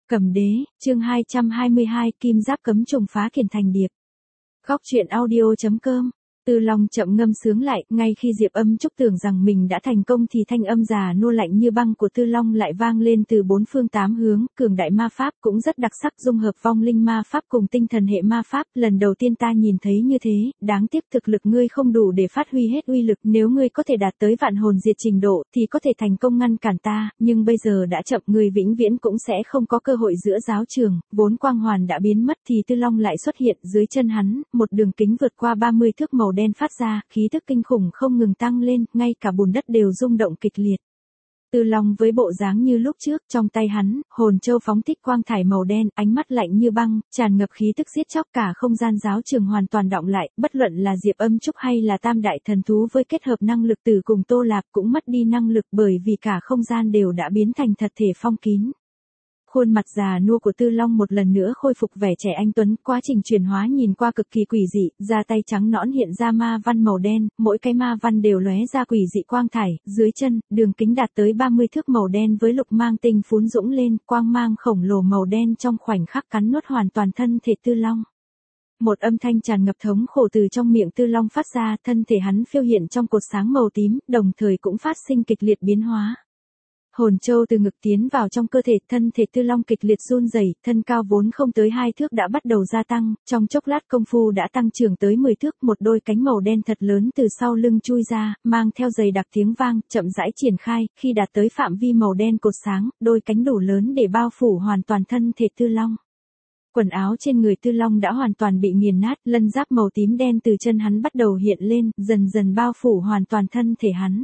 Cầm đế, chương 222, kim giáp cấm trùng phá kiền thành điệp. Góc truyện audio.com. Tư Long chậm ngâm sướng lại, ngay khi Diệp Âm Trúc tưởng rằng mình đã thành công thì thanh âm già nua lạnh như băng của Tư Long lại vang lên từ bốn phương tám hướng, cường đại ma pháp cũng rất đặc sắc, dung hợp vong linh ma pháp cùng tinh thần hệ ma pháp, lần đầu tiên ta nhìn thấy như thế, đáng tiếc thực lực ngươi không đủ để phát huy hết uy lực, nếu ngươi có thể đạt tới vạn hồn diệt trình độ thì có thể thành công ngăn cản ta, nhưng bây giờ đã chậm, ngươi vĩnh viễn cũng sẽ không có cơ hội giữa giáo trường, vốn quang hoàn đã biến mất thì Tư Long lại xuất hiện dưới chân hắn, một đường kính vượt qua 30 thước màu đen phát ra, khí tức kinh khủng không ngừng tăng lên, ngay cả bùn đất đều rung động kịch liệt. Tư Long với bộ dáng như lúc trước, trong tay hắn, hồn châu phóng thích quang thải màu đen, ánh mắt lạnh như băng, tràn ngập khí tức giết chóc, cả không gian giáo trường hoàn toàn đọng lại, bất luận là Diệp Âm Trúc hay là Tam Đại Thần Thú với kết hợp năng lực tử cùng Tô Lạp cũng mất đi năng lực bởi vì cả không gian đều đã biến thành thật thể phong kín. Khuôn mặt già nua của Tư Long một lần nữa khôi phục vẻ trẻ anh tuấn, quá trình chuyển hóa nhìn qua cực kỳ quỷ dị, da tay trắng nõn hiện ra ma văn màu đen, mỗi cái ma văn đều lóe ra quỷ dị quang thải, dưới chân, đường kính đạt tới 30 thước màu đen với lục mang tinh phún dũng lên, quang mang khổng lồ màu đen trong khoảnh khắc cắn nuốt hoàn toàn thân thể Tư Long. Một âm thanh tràn ngập thống khổ từ trong miệng Tư Long phát ra, thân thể hắn phiêu hiện trong cột sáng màu tím, đồng thời cũng phát sinh kịch liệt biến hóa. Hồn châu từ ngực tiến vào trong cơ thể, thân thể Tư Long kịch liệt run rẩy, thân cao vốn không tới 2 thước đã bắt đầu gia tăng, trong chốc lát công phu đã tăng trưởng tới 10 thước, một đôi cánh màu đen thật lớn từ sau lưng chui ra, mang theo dày đặc tiếng vang, chậm rãi triển khai, khi đạt tới phạm vi màu đen cột sáng, đôi cánh đủ lớn để bao phủ hoàn toàn thân thể Tư Long. Quần áo trên người Tư Long đã hoàn toàn bị nghiền nát, lân giáp màu tím đen từ chân hắn bắt đầu hiện lên, dần dần bao phủ hoàn toàn thân thể hắn.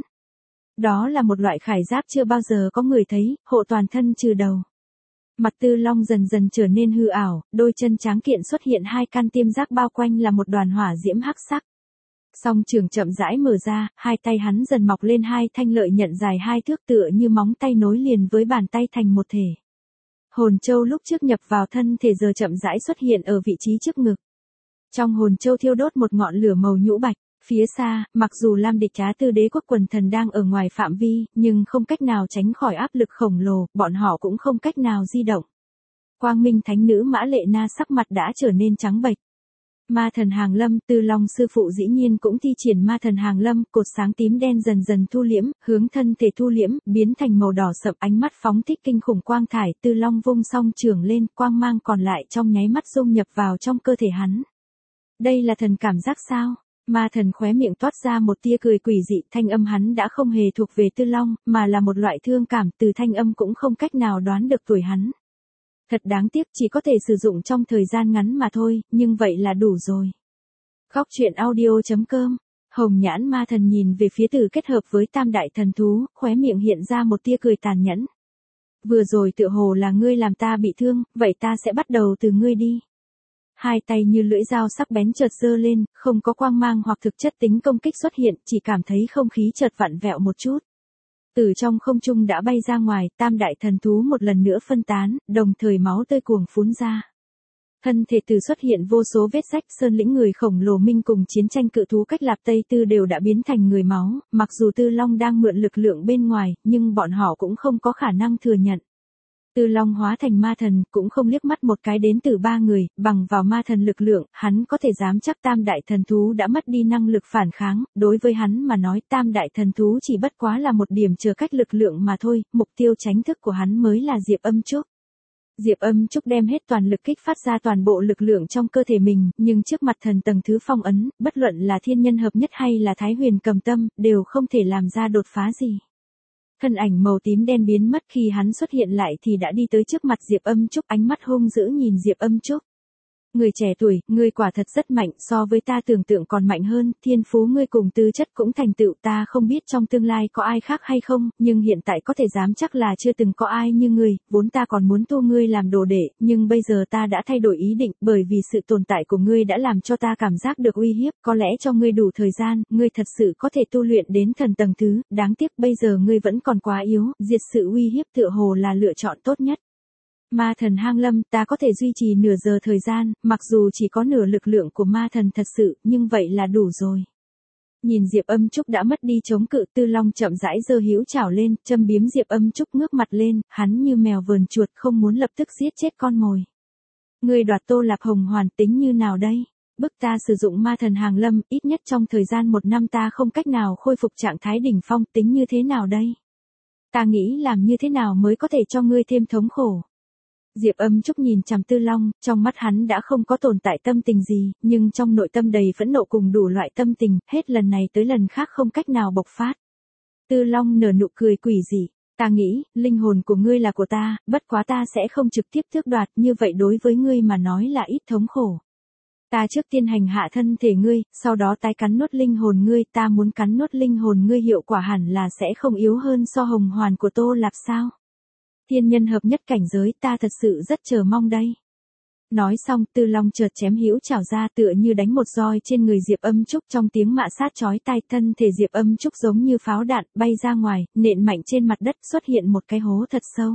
Đó là một loại khải giáp chưa bao giờ có người thấy, hộ toàn thân trừ đầu. Mặt Tư Long dần dần trở nên hư ảo, đôi chân tráng kiện xuất hiện hai căn tiêm giác bao quanh là một đoàn hỏa diễm hắc sắc. Song trường chậm rãi mở ra, hai tay hắn dần mọc lên hai thanh lợi nhận dài 2 thước tựa như móng tay nối liền với bàn tay thành một thể. Hồn châu lúc trước nhập vào thân thể giờ chậm rãi xuất hiện ở vị trí trước ngực. Trong hồn châu thiêu đốt một ngọn lửa màu nhũ bạch. Phía xa, mặc dù Lam Địch Trá Tư đế quốc quần thần đang ở ngoài phạm vi, nhưng không cách nào tránh khỏi áp lực khổng lồ, bọn họ cũng không cách nào di động. Quang Minh Thánh Nữ Mã Lệ Na sắc mặt đã trở nên trắng bệch. Ma thần Hàng Lâm, Tư Long sư phụ dĩ nhiên cũng thi triển ma thần Hàng Lâm, cột sáng tím đen dần dần thu liễm, hướng thân thể thu liễm, biến thành màu đỏ sậm, ánh mắt phóng thích kinh khủng quang thải, Tư Long vung song trường lên, quang mang còn lại trong nháy mắt dung nhập vào trong cơ thể hắn. Đây là thần cảm giác sao? Ma thần khóe miệng toát ra một tia cười quỷ dị, thanh âm hắn đã không hề thuộc về Tư Long, mà là một loại thương cảm, từ thanh âm cũng không cách nào đoán được tuổi hắn. Thật đáng tiếc, chỉ có thể sử dụng trong thời gian ngắn mà thôi, nhưng vậy là đủ rồi. Góc truyện audio.com. Hồng nhãn ma thần nhìn về phía Tử kết hợp với Tam Đại Thần Thú, khóe miệng hiện ra một tia cười tàn nhẫn. Vừa rồi tựa hồ là ngươi làm ta bị thương, vậy ta sẽ bắt đầu từ ngươi đi. Hai tay như lưỡi dao sắc bén chợt giơ lên, không có quang mang hoặc thực chất tính công kích xuất hiện, chỉ cảm thấy không khí chợt vặn vẹo một chút. Từ trong không trung đã bay ra ngoài, Tam Đại Thần Thú một lần nữa phân tán, đồng thời máu tươi cuồng phún ra. Thân thể Từ xuất hiện vô số vết rách, Sơn Lĩnh người khổng lồ minh cùng chiến tranh cự thú cách Lạp Tây Tư đều đã biến thành người máu, mặc dù Tư Long đang mượn lực lượng bên ngoài, nhưng bọn họ cũng không có khả năng thừa nhận. Tư Long hóa thành ma thần, cũng không liếc mắt một cái đến từ 3 người, bằng vào ma thần lực lượng, hắn có thể dám chắc Tam Đại Thần Thú đã mất đi năng lực phản kháng, đối với hắn mà nói Tam Đại Thần Thú chỉ bất quá là một điểm chờ cách lực lượng mà thôi, mục tiêu tránh thức của hắn mới là Diệp Âm Trúc. Diệp Âm Trúc đem hết toàn lực kích phát ra toàn bộ lực lượng trong cơ thể mình, nhưng trước mặt thần tầng thứ phong ấn, bất luận là thiên nhân hợp nhất hay là Thái Huyền cầm tâm, đều không thể làm ra đột phá gì. Thân ảnh màu tím đen biến mất, khi hắn xuất hiện lại thì đã đi tới trước mặt Diệp Âm Trúc, ánh mắt hung dữ nhìn Diệp Âm Trúc. Người trẻ tuổi, ngươi quả thật rất mạnh, so với ta tưởng tượng còn mạnh hơn, thiên phú ngươi cùng tư chất cũng thành tựu, ta không biết trong tương lai có ai khác hay không, nhưng hiện tại có thể dám chắc là chưa từng có ai như ngươi, vốn ta còn muốn tu ngươi làm đồ đệ, nhưng bây giờ ta đã thay đổi ý định, bởi vì sự tồn tại của ngươi đã làm cho ta cảm giác được uy hiếp, có lẽ cho ngươi đủ thời gian, ngươi thật sự có thể tu luyện đến thần tầng thứ, đáng tiếc bây giờ ngươi vẫn còn quá yếu, diệt sự uy hiếp tựa hồ là lựa chọn tốt nhất. Ma thần Hàng Lâm, ta có thể duy trì nửa giờ thời gian, mặc dù chỉ có nửa lực lượng của ma thần thật sự, nhưng vậy là đủ rồi. Nhìn Diệp Âm Trúc đã mất đi chống cự, Tư Long chậm rãi giơ hữu chảo lên, châm biếm Diệp Âm Trúc ngước mặt lên, hắn như mèo vờn chuột không muốn lập tức giết chết con mồi. Ngươi đoạt Tô Lạp Hồng Hoàn tính như nào đây? Bức ta sử dụng ma thần hàng lâm, ít nhất trong thời gian 1 năm ta không cách nào khôi phục trạng thái đỉnh phong, tính như thế nào đây? Ta nghĩ làm như thế nào mới có thể cho ngươi thêm thống khổ? Diệp Âm Trúc nhìn chằm Tư Long, trong mắt hắn đã không có tồn tại tâm tình gì, nhưng trong nội tâm đầy phẫn nộ cùng đủ loại tâm tình, hết lần này tới lần khác không cách nào bộc phát. Tư Long nở nụ cười quỷ dị, ta nghĩ, linh hồn của ngươi là của ta, bất quá ta sẽ không trực tiếp tước đoạt, như vậy đối với ngươi mà nói là ít thống khổ. Ta trước tiên hành hạ thân thể ngươi, sau đó tái cắn nuốt linh hồn ngươi, ta muốn cắn nuốt linh hồn ngươi hiệu quả hẳn là sẽ không yếu hơn so hồng hoàn của Tô Lạp sao? Thiên nhân hợp nhất cảnh giới, ta thật sự rất chờ mong đây. Nói xong, Tư Long chợt chém hữu chảo ra tựa như đánh một roi trên người Diệp Âm Trúc, trong tiếng mạ sát chói tai, thân thể Diệp Âm Trúc giống như pháo đạn, bay ra ngoài, nện mạnh trên mặt đất, xuất hiện một cái hố thật sâu.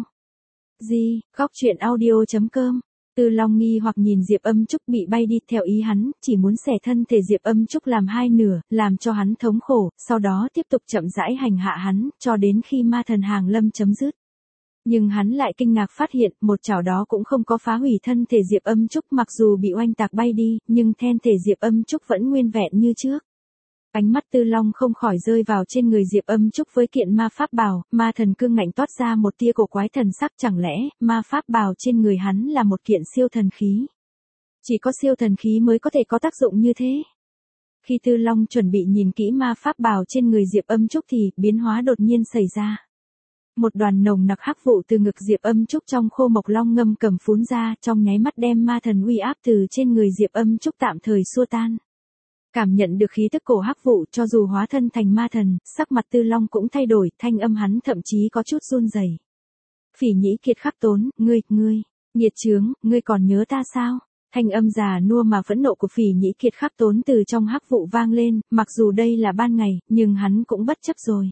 Gì, góc truyện audio.com. Tư Long nghi hoặc nhìn Diệp Âm Trúc bị bay đi, theo ý hắn, chỉ muốn xẻ thân thể Diệp Âm Trúc làm 2 nửa, làm cho hắn thống khổ, sau đó tiếp tục chậm rãi hành hạ hắn, cho đến khi ma thần hàng lâm chấm dứt. Nhưng hắn lại kinh ngạc phát hiện, một chảo đó cũng không có phá hủy thân thể Diệp Âm Trúc, mặc dù bị oanh tạc bay đi, nhưng thân thể Diệp Âm Trúc vẫn nguyên vẹn như trước. Ánh mắt Tư Long không khỏi rơi vào trên người Diệp Âm Trúc với kiện ma pháp bào, ma thần cương ngạnh toát ra một tia cổ quái thần sắc, chẳng lẽ, ma pháp bào trên người hắn là một kiện siêu thần khí. Chỉ có siêu thần khí mới có thể có tác dụng như thế. Khi Tư Long chuẩn bị nhìn kỹ ma pháp bào trên người Diệp Âm Trúc thì, biến hóa đột nhiên xảy ra. Một đoàn nồng nặc hắc vụ từ ngực Diệp Âm Trúc trong khô mộc long ngâm cầm phún ra, trong nháy mắt đem ma thần uy áp từ trên người Diệp Âm Trúc tạm thời xua tan. Cảm nhận được khí tức cổ hắc vụ, cho dù hóa thân thành ma thần, sắc mặt Tư Long cũng thay đổi, thanh âm hắn thậm chí có chút run rẩy. Phỉ Nhĩ Kiệt Khắc Tốn, ngươi, nghiệt chướng, ngươi còn nhớ ta sao? Thanh âm già nua mà phẫn nộ của Phỉ Nhĩ Kiệt Khắc Tốn từ trong hắc vụ vang lên, mặc dù đây là ban ngày, nhưng hắn cũng bất chấp rồi.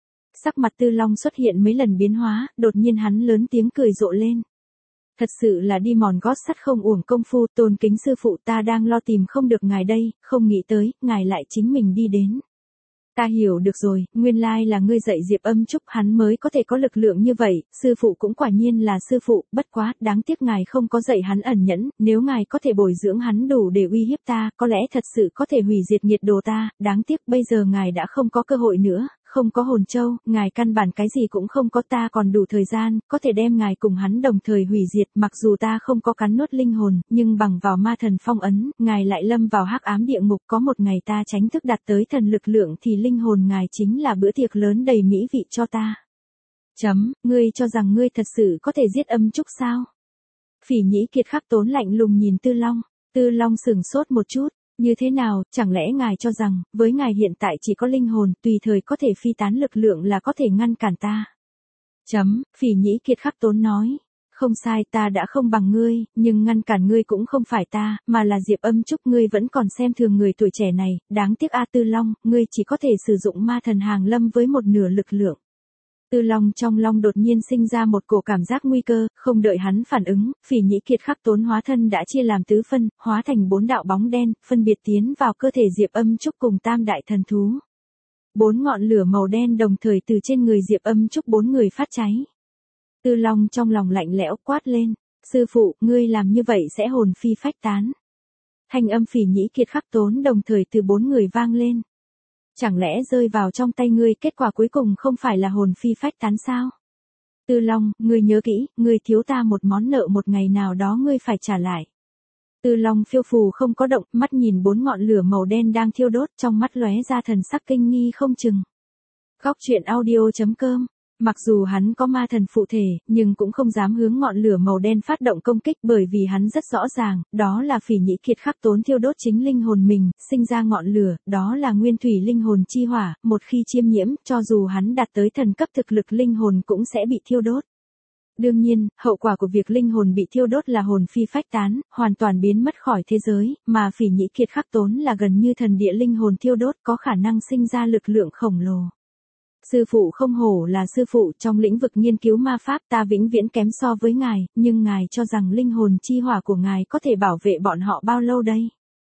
Sắc mặt Tư Long xuất hiện mấy lần biến hóa, đột nhiên hắn lớn tiếng cười rộ lên. Thật sự là đi mòn gót sắt không uổng công phu, tôn kính sư phụ, ta đang lo tìm không được ngài đây, không nghĩ tới, ngài lại chính mình đi đến. Ta hiểu được rồi, nguyên lai là ngươi dạy Diệp Âm Trúc, hắn mới có thể có lực lượng như vậy, sư phụ cũng quả nhiên là sư phụ, bất quá, đáng tiếc ngài không có dạy hắn ẩn nhẫn, nếu ngài có thể bồi dưỡng hắn đủ để uy hiếp ta, có lẽ thật sự có thể hủy diệt nhiệt đồ ta, đáng tiếc bây giờ ngài đã không có cơ hội nữa, không có hồn châu, ngài căn bản cái gì cũng không có, ta còn đủ thời gian, có thể đem ngài cùng hắn đồng thời hủy diệt, mặc dù ta không có cắn nuốt linh hồn, nhưng bằng vào ma thần phong ấn, ngài lại lâm vào hắc ám địa ngục, có một ngày ta tránh thức đạt tới thần lực lượng thì linh hồn ngài chính là bữa tiệc lớn đầy mỹ vị cho ta. Ngươi cho rằng ngươi thật sự có thể giết Âm Trúc sao? Phỉ Nhĩ Kiệt Khắc Tốn lạnh lùng nhìn Tư Long. Tư Long sửng sốt một chút, như thế nào, chẳng lẽ ngài cho rằng, với ngài hiện tại chỉ có linh hồn, tùy thời có thể phi tán lực lượng là có thể ngăn cản ta? Phỉ Nhĩ Kiệt Khắc Tốn nói. Không sai, ta đã không bằng ngươi, nhưng ngăn cản ngươi cũng không phải ta, mà là Diệp Âm Trúc, ngươi vẫn còn xem thường người tuổi trẻ này, đáng tiếc a Tư Long, ngươi chỉ có thể sử dụng ma thần hàng lâm với một nửa lực lượng. Tư Long trong lòng đột nhiên sinh ra một cổ cảm giác nguy cơ, không đợi hắn phản ứng, Phỉ Nhĩ Kiệt Khắc Tốn hóa thân đã chia làm tứ phân, hóa thành 4 đạo bóng đen, phân biệt tiến vào cơ thể Diệp Âm Trúc cùng tam đại thần thú. 4 ngọn lửa màu đen đồng thời từ trên người Diệp Âm Trúc 4 người phát cháy. Tư Long trong lòng lạnh lẽo quát lên, sư phụ, ngươi làm như vậy sẽ hồn phi phách tán. Thanh âm Phỉ Nhĩ Kiệt Khắc Tốn đồng thời từ 4 người vang lên. Chẳng lẽ rơi vào trong tay ngươi, kết quả cuối cùng không phải là hồn phi phách tán sao? Tư Long, ngươi nhớ kỹ, ngươi thiếu ta một món nợ, một ngày nào đó ngươi phải trả lại. Tư Long phiêu phù không có động, mắt nhìn 4 ngọn lửa màu đen đang thiêu đốt, trong mắt lóe ra thần sắc kinh nghi không chừng. Góc truyện audio.com. Mặc dù hắn có ma thần phụ thể, nhưng cũng không dám hướng ngọn lửa màu đen phát động công kích, bởi vì hắn rất rõ ràng, đó là Phỉ Nhĩ Kiệt Khắc Tốn thiêu đốt chính linh hồn mình, sinh ra ngọn lửa, đó là nguyên thủy linh hồn chi hỏa, một khi chiêm nhiễm, cho dù hắn đạt tới thần cấp thực lực linh hồn cũng sẽ bị thiêu đốt. Đương nhiên, hậu quả của việc linh hồn bị thiêu đốt là hồn phi phách tán, hoàn toàn biến mất khỏi thế giới, mà Phỉ Nhĩ Kiệt Khắc Tốn là gần như thần địa linh hồn thiêu đốt, có khả năng sinh ra lực lượng khổng lồ. Sư phụ không hổ là sư phụ, trong lĩnh vực nghiên cứu ma pháp ta vĩnh viễn kém so với ngài, nhưng ngài cho rằng linh hồn chi hỏa của ngài có thể bảo vệ bọn họ bao lâu đây?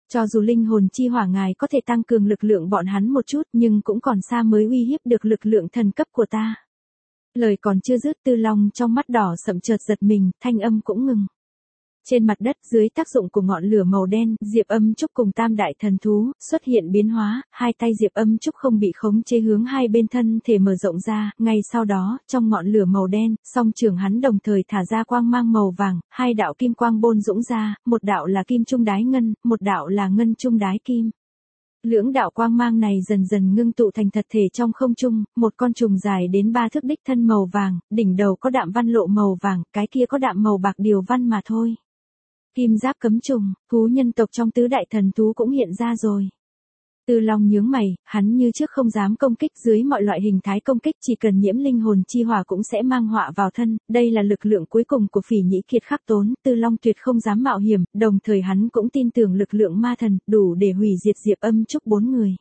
Cho dù linh hồn chi hỏa ngài có thể tăng cường lực lượng bọn hắn một chút nhưng cũng còn xa mới uy hiếp được lực lượng thần cấp của ta. Lời còn chưa dứt Tư Long trong mắt đỏ sậm chợt giật mình, thanh âm cũng ngừng. Trên mặt đất dưới tác dụng của ngọn lửa màu đen, Diệp Âm Trúc cùng tam đại thần thú, xuất hiện biến hóa, hai tay Diệp Âm Trúc không bị khống chế hướng hai bên thân thể mở rộng ra, ngay sau đó, trong ngọn lửa màu đen, song trường hắn đồng thời thả ra quang mang màu vàng, hai đạo kim quang bôn dũng ra, một đạo là kim trung đái ngân, một đạo là ngân trung đái kim. Lưỡng đạo quang mang này dần dần ngưng tụ thành thật thể trong không trung, một con trùng dài đến 3 thước đích thân màu vàng, đỉnh đầu có đạm văn lộ màu vàng, cái kia có đạm màu bạc điều văn mà thôi. Kim giáp cấm trùng, thú nhân tộc trong tứ đại thần thú cũng hiện ra rồi. Tư Long nhướng mày, hắn như trước không dám công kích dưới mọi loại hình thái công kích, chỉ cần nhiễm linh hồn chi hỏa cũng sẽ mang họa vào thân, đây là lực lượng cuối cùng của Phỉ Nhĩ Kiệt Khắc Tốn, Tư Long tuyệt không dám mạo hiểm, đồng thời hắn cũng tin tưởng lực lượng ma thần, đủ để hủy diệt Diệp Âm Trúc 4 người.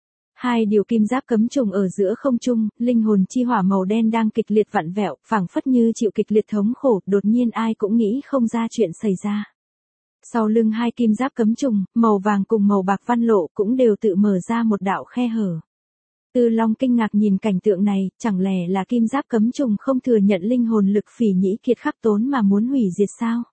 Hai điều kim giáp cấm trùng ở giữa không trung, linh hồn chi hỏa màu đen đang kịch liệt vặn vẹo, phảng phất như chịu kịch liệt thống khổ, đột nhiên ai cũng nghĩ không ra chuyện xảy ra. Sau lưng hai kim giáp cấm trùng, màu vàng cùng màu bạc văn lộ cũng đều tự mở ra một đạo khe hở. Tư Long kinh ngạc nhìn cảnh tượng này, chẳng lẽ là kim giáp cấm trùng không thừa nhận linh hồn lực Phỉ Nhĩ Kiệt Khắc Tốn mà muốn hủy diệt sao?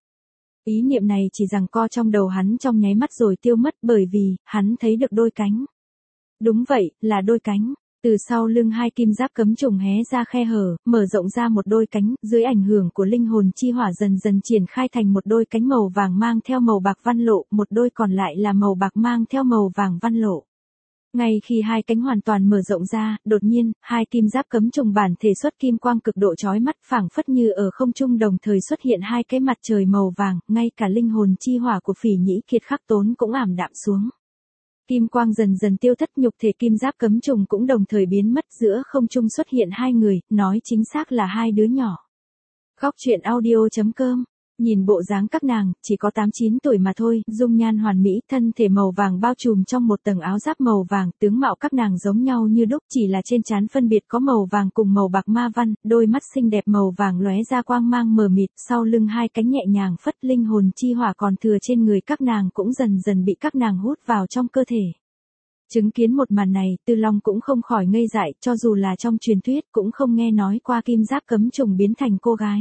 Ý niệm này chỉ giằng co trong đầu hắn trong nháy mắt rồi tiêu mất bởi vì, hắn thấy được đôi cánh. Đúng vậy, là đôi cánh. Từ sau lưng hai kim giáp cấm trùng hé ra khe hở, mở rộng ra một đôi cánh, dưới ảnh hưởng của linh hồn chi hỏa dần dần triển khai thành một đôi cánh màu vàng mang theo màu bạc văn lộ, một đôi còn lại là màu bạc mang theo màu vàng văn lộ. Ngay khi hai cánh hoàn toàn mở rộng ra, đột nhiên, hai kim giáp cấm trùng bản thể xuất kim quang cực độ chói mắt, phảng phất như ở không trung đồng thời xuất hiện hai cái mặt trời màu vàng, ngay cả linh hồn chi hỏa của Phỉ Nhĩ Kiệt Khắc Tốn cũng ảm đạm xuống. Kim quang dần dần tiêu thất, nhục thể kim giáp cấm trùng cũng đồng thời biến mất, giữa không trung xuất hiện hai người, nói chính xác là hai đứa nhỏ. Góc truyện audio.com. Nhìn bộ dáng các nàng, chỉ có 8-9 tuổi mà thôi, dung nhan hoàn mỹ, thân thể màu vàng bao trùm trong một tầng áo giáp màu vàng, tướng mạo các nàng giống nhau như đúc, chỉ là trên trán phân biệt có màu vàng cùng màu bạc ma văn, đôi mắt xinh đẹp màu vàng lóe ra quang mang mờ mịt, sau lưng hai cánh nhẹ nhàng phất, linh hồn chi hỏa còn thừa trên người các nàng cũng dần dần bị các nàng hút vào trong cơ thể. Chứng kiến một màn này, Tư Long cũng không khỏi ngây dại, cho dù là trong truyền thuyết cũng không nghe nói qua kim giáp cấm trùng biến thành cô gái.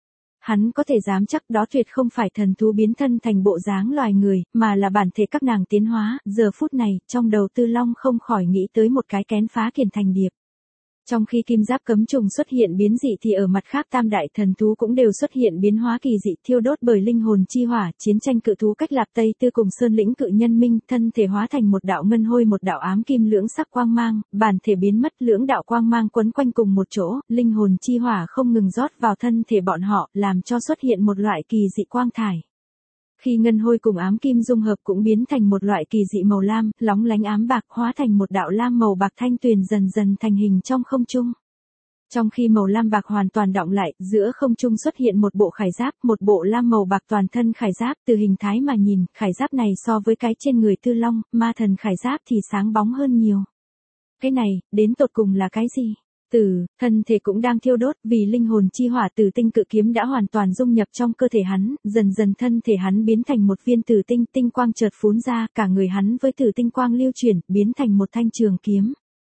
Hắn có thể dám chắc đó tuyệt không phải thần thú biến thân thành bộ dáng loài người, mà là bản thể các nàng tiến hóa, giờ phút này, trong đầu Tư Long không khỏi nghĩ tới một cái kén phá kiền thành điệp. Trong khi kim giáp cấm trùng xuất hiện biến dị thì ở mặt khác tam đại thần thú cũng đều xuất hiện biến hóa kỳ dị, thiêu đốt bởi linh hồn chi hỏa, chiến tranh cự thú cách Lạp Tây Tư cùng Sơn lĩnh cự nhân minh, thân thể hóa thành một đạo ngân hôi một đạo ám kim lưỡng sắc quang mang, bản thể biến mất, lưỡng đạo quang mang quấn quanh cùng một chỗ, linh hồn chi hỏa không ngừng rót vào thân thể bọn họ, làm cho xuất hiện một loại kỳ dị quang thải. Khi ngân hôi cùng ám kim dung hợp cũng biến thành một loại kỳ dị màu lam, lóng lánh ám bạc, hóa thành một đạo lam màu bạc thanh tuyền dần dần thành hình trong không trung. Trong khi màu lam bạc hoàn toàn đọng lại, giữa không trung xuất hiện một bộ khải giáp, một bộ lam màu bạc toàn thân khải giáp, từ hình thái mà nhìn, khải giáp này so với cái trên người Tư Long, ma thần khải giáp thì sáng bóng hơn nhiều. Cái này, đến tột cùng là cái gì? Thân thể cũng đang thiêu đốt, vì linh hồn chi hỏa tử tinh cự kiếm đã hoàn toàn dung nhập trong cơ thể hắn, dần dần thân thể hắn biến thành một viên tử tinh, tinh quang chợt phún ra, cả người hắn với tử tinh quang lưu chuyển, biến thành một thanh trường kiếm.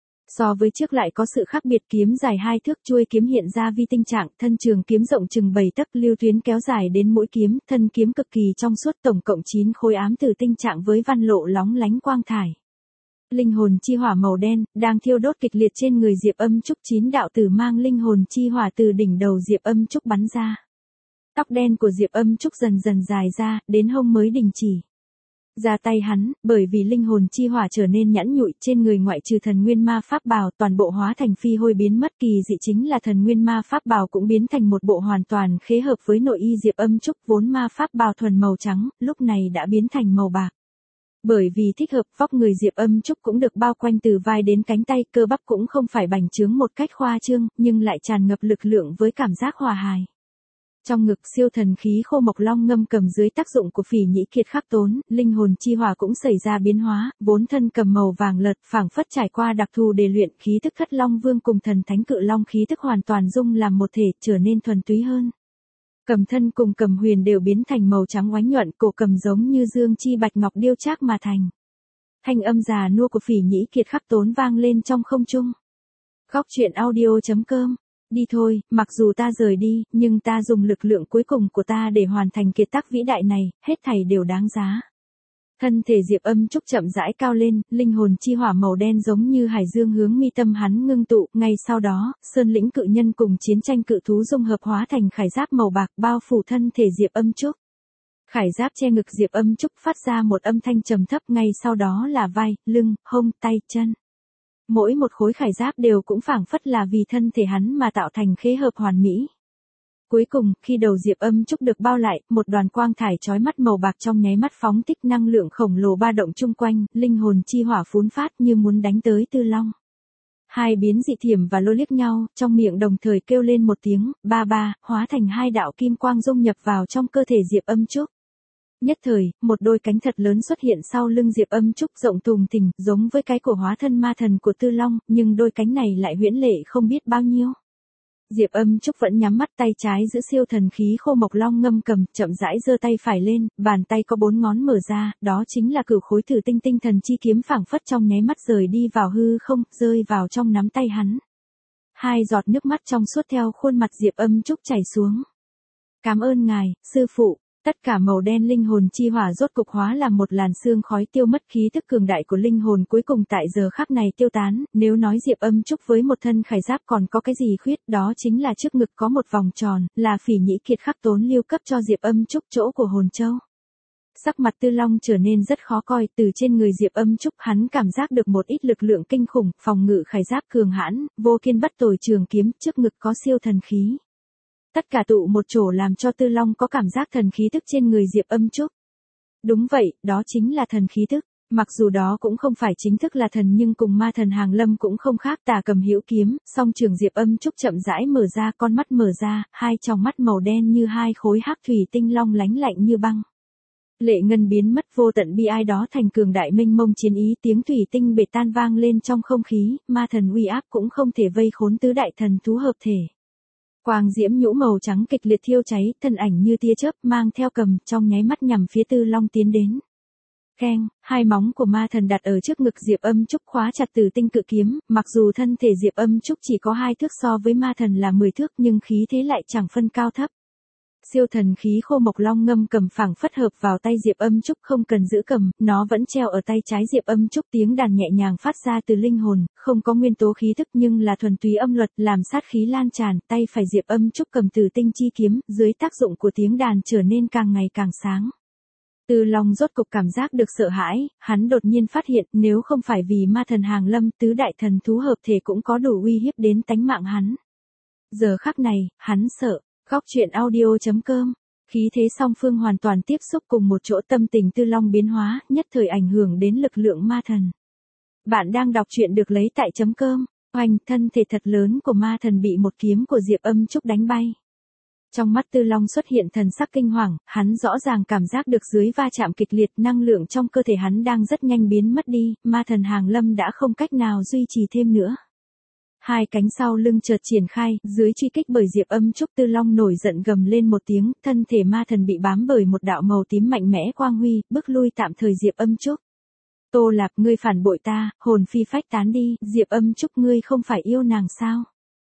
So với trước lại có sự khác biệt, kiếm dài 2 thước, chuôi kiếm hiện ra vi tinh trạng, thân trường kiếm rộng chừng 7 tấc, lưu tuyến kéo dài đến mũi kiếm, thân kiếm cực kỳ trong suốt, tổng cộng 9 khối ám tử tinh trạng với văn lộ lóng lánh quang thải. Linh hồn chi hỏa màu đen, đang thiêu đốt kịch liệt trên người Diệp Âm Trúc, 9 đạo tử mang linh hồn chi hỏa từ đỉnh đầu Diệp Âm Trúc bắn ra. Tóc đen của Diệp Âm Trúc dần dần dài ra, đến hông mới đình chỉ. Ra tay hắn, bởi vì linh hồn chi hỏa trở nên nhẵn nhụi, trên người ngoại trừ thần nguyên ma pháp bào toàn bộ hóa thành phi hôi biến mất, kỳ dị chính là thần nguyên ma pháp bào cũng biến thành một bộ hoàn toàn khế hợp với nội y Diệp Âm Trúc, vốn ma pháp bào thuần màu trắng, lúc này đã biến thành màu bạc. Bởi vì thích hợp, vóc người Diệp Âm Trúc cũng được bao quanh từ vai đến cánh tay, cơ bắp cũng không phải bành trướng một cách khoa trương, nhưng lại tràn ngập lực lượng với cảm giác hòa hài. Trong ngực siêu thần khí khô mộc long ngâm cầm dưới tác dụng của Phỉ Nhĩ Kiệt Khắc Tốn, linh hồn chi hỏa cũng xảy ra biến hóa, vốn thân cầm màu vàng lợt, phảng phất trải qua đặc thù để luyện, khí tức Thất Long Vương cùng thần thánh cự long khí tức hoàn toàn dung làm một thể, trở nên thuần túy hơn. Cầm thân cùng cầm huyền đều biến thành màu trắng oánh nhuận, cổ cầm giống như dương chi bạch ngọc điêu trác mà thành. Thanh âm già nua của Phỉ Nhĩ Kiệt khắc tốn vang lên trong không trung. Góc truyện audio.com. Đi thôi, mặc dù ta rời đi, nhưng ta dùng lực lượng cuối cùng của ta để hoàn thành kiệt tác vĩ đại này, hết thảy đều đáng giá. Thân thể Diệp Âm Trúc chậm rãi cao lên, linh hồn chi hỏa màu đen giống như hải dương hướng mi tâm hắn ngưng tụ, ngay sau đó, sơn lĩnh cự nhân cùng chiến tranh cự thú dung hợp hóa thành khải giáp màu bạc bao phủ thân thể Diệp Âm Trúc. Khải giáp che ngực Diệp Âm Trúc phát ra một âm thanh trầm thấp, ngay sau đó là vai, lưng, hông, tay, chân. Mỗi một khối khải giáp đều cũng phảng phất là vì thân thể hắn mà tạo thành khế hợp hoàn mỹ. Cuối cùng, khi đầu Diệp Âm Trúc được bao lại, một đoàn quang thải chói mắt màu bạc trong nháy mắt phóng thích năng lượng khổng lồ ba động chung quanh, linh hồn chi hỏa phún phát như muốn đánh tới Tư Long. Hai biến dị thiểm và lôi liếc nhau, trong miệng đồng thời kêu lên một tiếng, ba ba, hóa thành hai đạo kim quang dung nhập vào trong cơ thể Diệp Âm Trúc. Nhất thời, một đôi cánh thật lớn xuất hiện sau lưng Diệp Âm Trúc rộng thùng thình, giống với cái của hóa thân ma thần của Tư Long, nhưng đôi cánh này lại huyễn lệ không biết bao nhiêu. Diệp Âm Trúc vẫn nhắm mắt, tay trái giữ siêu thần khí khô mộc long ngâm cầm, chậm rãi giơ tay phải lên, bàn tay có 4 ngón mở ra, đó chính là cửu khối thử tinh tinh thần chi kiếm phảng phất trong nháy mắt rời đi vào hư không, rơi vào trong nắm tay hắn. Hai giọt nước mắt trong suốt theo khuôn mặt Diệp Âm Trúc chảy xuống. Cảm ơn ngài, sư phụ. Tất cả màu đen linh hồn chi hỏa rốt cục hóa làm một làn sương khói tiêu mất khí tức cường đại của linh hồn cuối cùng tại giờ khắc này tiêu tán, nếu nói Diệp Âm Trúc với một thân khải giáp còn có cái gì khuyết, đó chính là trước ngực có một vòng tròn, là Phỉ Nhĩ Kiệt khắc tốn lưu cấp cho Diệp Âm Trúc chỗ của hồn châu. Sắc mặt Tư Long trở nên rất khó coi, từ trên người Diệp Âm Trúc hắn cảm giác được một ít lực lượng kinh khủng, phòng ngự khải giáp cường hãn, vô kiên bất tồi trường kiếm, trước ngực có siêu thần khí. Tất cả tụ một chỗ làm cho Tư Long có cảm giác thần khí tức trên người Diệp Âm Trúc. Đúng vậy, đó chính là thần khí tức. Mặc dù đó cũng không phải chính thức là thần nhưng cùng ma thần Hàng Lâm cũng không khác, Tà cầm hữu kiếm, song trường Diệp Âm Trúc chậm rãi mở ra, con mắt mở ra, hai tròng mắt màu đen như hai khối hắc thủy tinh long lánh lạnh như băng. Lệ ngân biến mất, vô tận bi ai đó thành cường đại mênh mông chiến ý, tiếng thủy tinh bể tan vang lên trong không khí, ma thần uy áp cũng không thể vây khốn tứ đại thần thú hợp thể. Quang diễm nhũ màu trắng kịch liệt thiêu cháy, thân ảnh như tia chớp mang theo cầm, trong nháy mắt nhằm phía Tư Long tiến đến. Keng, hai móng của ma thần đặt ở trước ngực Diệp Âm Trúc khóa chặt Tử tinh cự kiếm, mặc dù thân thể Diệp Âm Trúc chỉ có 2 thước so với ma thần là 10 thước nhưng khí thế lại chẳng phân cao thấp. Siêu thần khí khô mộc long ngâm cầm phảng phất hợp vào tay Diệp Âm Trúc, không cần giữ cầm, nó vẫn treo ở tay trái Diệp Âm Trúc, tiếng đàn nhẹ nhàng phát ra từ linh hồn, không có nguyên tố khí thức nhưng là thuần túy âm luật, làm sát khí lan tràn, tay phải Diệp Âm Trúc cầm Tử tinh chi kiếm, dưới tác dụng của tiếng đàn trở nên càng ngày càng sáng. Tư Long rốt cục cảm giác được sợ hãi, hắn đột nhiên phát hiện nếu không phải vì ma thần Hàng Lâm, tứ đại thần thú hợp thể cũng có đủ uy hiếp đến tánh mạng hắn. Giờ khắc này, hắn sợ. Góc truyện audio.com. Khí thế song phương hoàn toàn tiếp xúc cùng một chỗ, tâm tình Tư Long biến hóa, nhất thời ảnh hưởng đến lực lượng ma thần. Bạn đang đọc truyện được lấy tại .com. Oanh, thân thể thật lớn của ma thần bị một kiếm của Diệp Âm Trúc đánh bay. Trong mắt Tư Long xuất hiện thần sắc kinh hoàng, hắn rõ ràng cảm giác được dưới va chạm kịch liệt, năng lượng trong cơ thể hắn đang rất nhanh biến mất đi, ma thần Hàng Lâm đã không cách nào duy trì thêm nữa. Hai cánh sau lưng chợt triển khai, dưới truy kích bởi Diệp Âm Trúc, Tư Long nổi giận gầm lên một tiếng, thân thể ma thần bị bám bởi một đạo màu tím mạnh mẽ quang huy, bước lui tạm thời Diệp Âm Trúc. Tô Lạp, ngươi phản bội ta, hồn phi phách tán đi, Diệp Âm Trúc, ngươi không phải yêu nàng sao?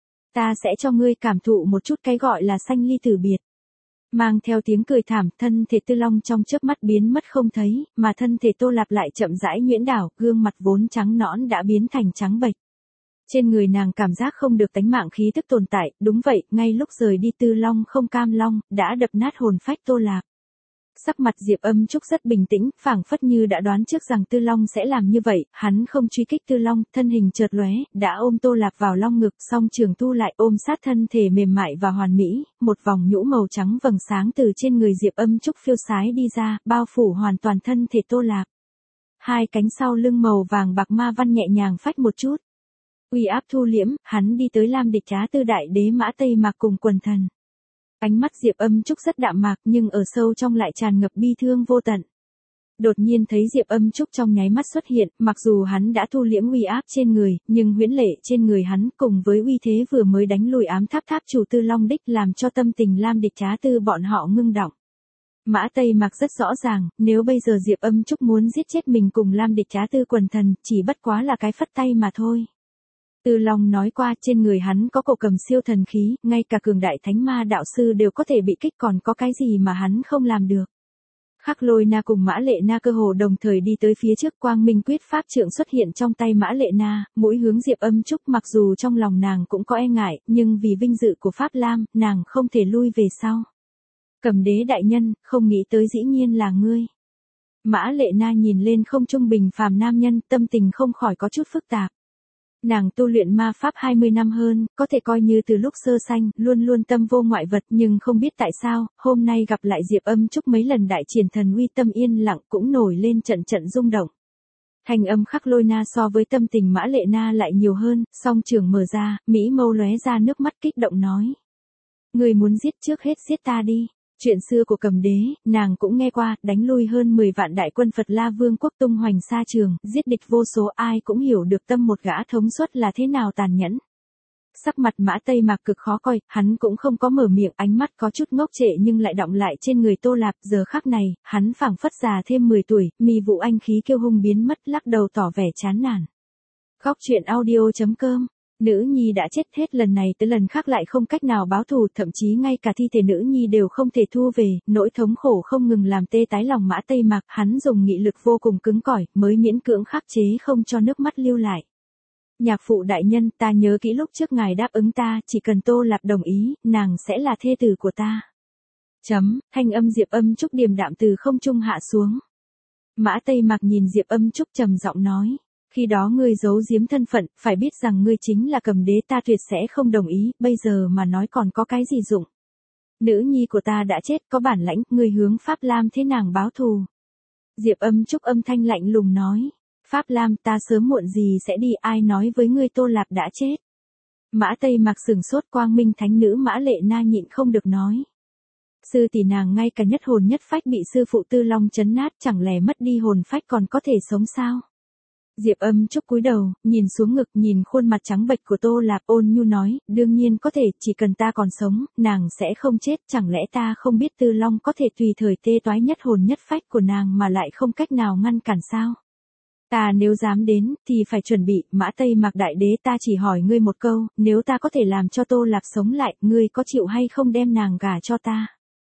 Ta sẽ cho ngươi cảm thụ một chút cái gọi là sanh ly tử biệt. Mang theo tiếng cười thảm, thân thể Tư Long trong chớp mắt biến mất không thấy, mà thân thể Tô Lạp lại chậm rãi nhuyễn đảo, gương mặt vốn trắng nõn đã biến thành trắng bệch. Trên người nàng cảm giác không được tánh mạng khí tức tồn tại, đúng vậy, ngay lúc rời đi Tư Long không cam long, đã đập nát hồn phách Tô Lạp. Sắc mặt Diệp Âm Trúc rất bình tĩnh, phảng phất như đã đoán trước rằng Tư Long sẽ làm như vậy, hắn không truy kích Tư Long, thân hình chợt lóe, đã ôm Tô Lạp vào long ngực, song trường tu lại ôm sát thân thể mềm mại và hoàn mỹ, một vòng nhũ màu trắng vầng sáng từ trên người Diệp Âm Trúc phiêu sái đi ra, bao phủ hoàn toàn thân thể Tô Lạp. Hai cánh sau lưng màu vàng bạc ma văn nhẹ nhàng phách một chút. Uy áp thu liễm, hắn đi tới Lam Địch Trá Tư đại đế Mã Tây Mạc cùng quần thần. Ánh mắt Diệp Âm Trúc rất đạm mạc nhưng ở sâu trong lại tràn ngập bi thương vô tận. Đột nhiên thấy Diệp Âm Trúc trong nháy mắt xuất hiện, mặc dù hắn đã thu liễm uy áp trên người, nhưng huyễn lệ trên người hắn cùng với uy thế vừa mới đánh lùi ám tháp tháp chủ Tư Long Đích làm cho tâm tình Lam Địch Trá Tư bọn họ ngưng đọng. Mã Tây Mạc rất rõ ràng, nếu bây giờ Diệp Âm Trúc muốn giết chết mình cùng Lam Địch Trá Tư quần thần, chỉ bất quá là cái phất tay mà thôi. Tư Long nói qua trên người hắn có cổ cầm siêu thần khí, ngay cả cường đại thánh ma đạo sư đều có thể bị kích, còn có cái gì mà hắn không làm được. Khắc Lôi Na cùng Mã Lệ Na cơ hồ đồng thời đi tới phía trước, Quang Minh Quyết pháp trượng xuất hiện trong tay Mã Lệ Na, mũi hướng Diệp Âm Trúc, mặc dù trong lòng nàng cũng có e ngại, nhưng vì vinh dự của Pháp Lam, nàng không thể lui về sau. Cầm Đế đại nhân, không nghĩ tới dĩ nhiên là ngươi. Mã Lệ Na nhìn lên không trung bình phàm nam nhân, tâm tình không khỏi có chút phức tạp. Nàng tu luyện ma pháp 20 năm hơn, có thể coi như từ lúc sơ sanh, luôn luôn tâm vô ngoại vật, nhưng không biết tại sao, hôm nay gặp lại Diệp Âm Trúc mấy lần đại triển thần uy, tâm yên lặng cũng nổi lên trận trận rung động. Thanh âm Khắc Lôi Na so với tâm tình Mã Lệ Na lại nhiều hơn, song trường mở ra, mỹ mâu lóe ra nước mắt kích động nói. Người muốn giết trước hết giết ta đi. Chuyện xưa của Cầm Đế, nàng cũng nghe qua, đánh lui hơn 10 vạn đại quân Phật La Vương quốc tung hoành xa trường, giết địch vô số, ai cũng hiểu được tâm một gã thống suất là thế nào tàn nhẫn. Sắc mặt Mã Tây Mạc cực khó coi, hắn cũng không có mở miệng, ánh mắt có chút ngốc trệ nhưng lại đọng lại trên người Tô Lạp, giờ khắc này, hắn phảng phất già thêm 10 tuổi, mi vụ anh khí kiêu hung biến mất, lắc đầu tỏ vẻ chán nản. Góc truyện audio.com. Nữ nhi đã chết, hết lần này tới lần khác lại không cách nào báo thù, thậm chí ngay cả thi thể nữ nhi đều không thể thu về, nỗi thống khổ không ngừng làm tê tái lòng Mã Tây Mạc, hắn dùng nghị lực vô cùng cứng cỏi, mới miễn cưỡng khắc chế không cho nước mắt lưu lại. Nhạc phụ đại nhân, ta nhớ kỹ lúc trước ngài đáp ứng ta, chỉ cần Tô Lạp đồng ý, nàng sẽ là thê tử của ta. Thanh âm Diệp Âm Trúc điềm đạm từ không trung hạ xuống. Mã Tây Mạc nhìn Diệp Âm Trúc trầm giọng nói. Khi đó ngươi giấu giếm thân phận, phải biết rằng ngươi chính là Cầm Đế, ta tuyệt sẽ không đồng ý, bây giờ mà nói còn có cái gì dụng. Nữ nhi của ta đã chết, có bản lãnh, ngươi hướng Pháp Lam thế nàng báo thù. Diệp Âm Trúc âm thanh lạnh lùng nói. Pháp Lam, ta sớm muộn gì sẽ đi, ai nói với ngươi Tô Lạp đã chết. Mã Tây Mạc sừng sốt, Quang Minh thánh nữ Mã Lệ Na nhịn không được nói. Sư tỷ nàng ngay cả nhất hồn nhất phách bị sư phụ Tư Long chấn nát, chẳng lẽ mất đi hồn phách còn có thể sống sao? Diệp Âm Trúc cúi đầu, nhìn xuống ngực, nhìn khuôn mặt trắng bệch của Tô Lạp, ôn nhu nói, đương nhiên có thể, chỉ cần ta còn sống, nàng sẽ không chết, chẳng lẽ ta không biết Tư Long có thể tùy thời tê toái nhất hồn nhất phách của nàng mà lại không cách nào ngăn cản sao? Ta nếu dám đến, thì phải chuẩn bị, Mã Tây Mạc đại đế, ta chỉ hỏi ngươi một câu, nếu ta có thể làm cho Tô Lạp sống lại, ngươi có chịu hay không đem nàng gả cho ta?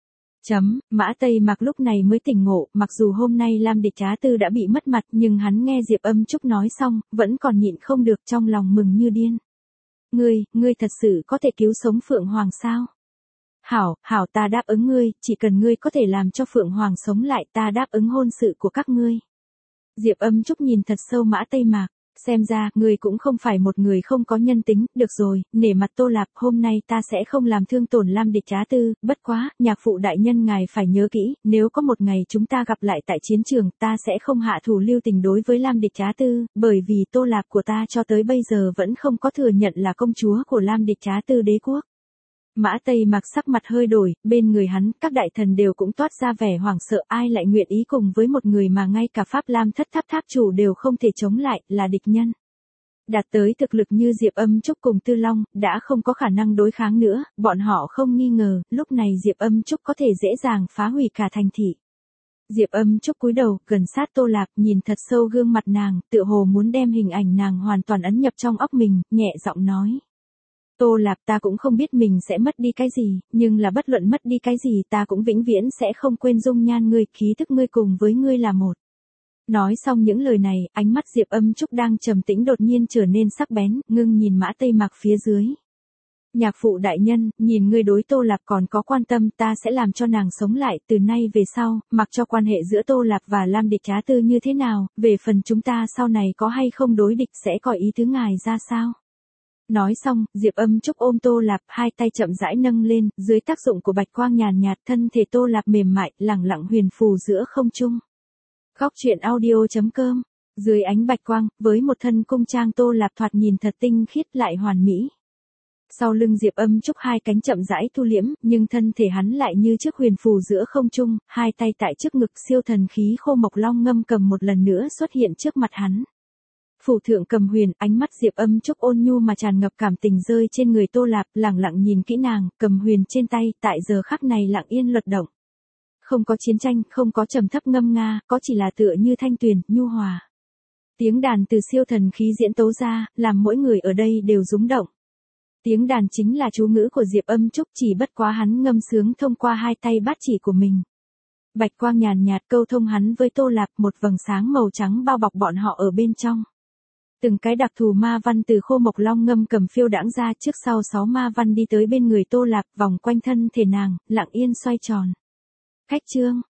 Mã Tây Mạc lúc này mới tỉnh ngộ, mặc dù hôm nay Lam Địch Trá Tư đã bị mất mặt, nhưng hắn nghe Diệp Âm Trúc nói xong, vẫn còn nhịn không được, trong lòng mừng như điên. Ngươi thật sự có thể cứu sống Phượng Hoàng sao? Hảo, ta đáp ứng ngươi, chỉ cần ngươi có thể làm cho Phượng Hoàng sống lại, ta đáp ứng hôn sự của các ngươi. Diệp Âm Trúc nhìn thật sâu Mã Tây Mạc. Xem ra, ngươi cũng không phải một người không có nhân tính, được rồi, nể mặt Tô Lạp, hôm nay ta sẽ không làm thương tổn Lam Địch Trá Tư, bất quá, nhạc phụ đại nhân ngài phải nhớ kỹ, nếu có một ngày chúng ta gặp lại tại chiến trường, ta sẽ không hạ thủ lưu tình đối với Lam Địch Trá Tư, bởi vì Tô Lạp của ta cho tới bây giờ vẫn không có thừa nhận là công chúa của Lam Địch Trá Tư đế quốc. Mã Tây Mạc sắc mặt hơi đổi, bên người hắn, các đại thần đều cũng toát ra vẻ hoảng sợ, ai lại nguyện ý cùng với một người mà ngay cả Pháp Lam thất tháp tháp chủ đều không thể chống lại, là địch nhân. Đạt tới thực lực như Diệp Âm Trúc cùng Tư Long, đã không có khả năng đối kháng nữa, bọn họ không nghi ngờ, lúc này Diệp Âm Trúc có thể dễ dàng phá hủy cả thành thị. Diệp Âm Trúc cúi đầu, gần sát Tô Lạp, nhìn thật sâu gương mặt nàng, tựa hồ muốn đem hình ảnh nàng hoàn toàn ấn nhập trong óc mình, nhẹ giọng nói. Tô Lạp, ta cũng không biết mình sẽ mất đi cái gì, nhưng là bất luận mất đi cái gì ta cũng vĩnh viễn sẽ không quên dung nhan ngươi, khí thức ngươi cùng với ngươi là một. Nói xong những lời này, ánh mắt Diệp Âm Trúc đang trầm tĩnh đột nhiên trở nên sắc bén, ngưng nhìn Mã Tây Mạc phía dưới. Nhạc phụ đại nhân, nhìn ngươi đối Tô Lạp còn có quan tâm, ta sẽ làm cho nàng sống lại, từ nay về sau, mặc cho quan hệ giữa Tô Lạp và Lam Địch Trá Tư như thế nào, về phần chúng ta sau này có hay không đối địch sẽ coi ý tứ ngài ra sao. Nói xong, Diệp Âm Trúc ôm Tô Lạp, hai tay chậm rãi nâng lên, dưới tác dụng của bạch quang nhàn nhạt, thân thể Tô Lạp mềm mại, lẳng lặng huyền phù giữa không trung. Góc truyện audio.com. Dưới ánh bạch quang, với một thân cung trang Tô Lạp thoạt nhìn thật tinh khiết lại hoàn mỹ. Sau lưng Diệp Âm Trúc hai cánh chậm rãi thu liễm, nhưng thân thể hắn lại như chiếc huyền phù giữa không trung, hai tay tại trước ngực, siêu thần khí khô mộc long ngâm cầm một lần nữa xuất hiện trước mặt hắn. Phủ thượng cầm huyền, ánh mắt Diệp Âm Trúc ôn nhu mà tràn ngập cảm tình rơi trên người Tô Lạp, lẳng lặng nhìn kỹ nàng, cầm huyền trên tay, tại giờ khắc này lặng yên luật động. Không có chiến tranh, không có trầm thấp ngâm nga, có chỉ là tựa như thanh tuyền, nhu hòa. Tiếng đàn từ siêu thần khí diễn tấu ra, làm mỗi người ở đây đều rúng động. Tiếng đàn chính là chú ngữ của Diệp Âm Trúc, chỉ bất quá hắn ngâm sướng thông qua hai tay bát chỉ của mình. Bạch quang nhàn nhạt câu thông hắn với Tô Lạp, một vầng sáng màu trắng bao bọc bọn họ ở bên trong. Từng cái đặc thù ma văn từ khô mộc long ngâm cầm phiêu đãng ra, trước sau 6 ma văn đi tới bên người Tô Lạp, vòng quanh thân thể nàng, lặng yên xoay tròn. Khách trương,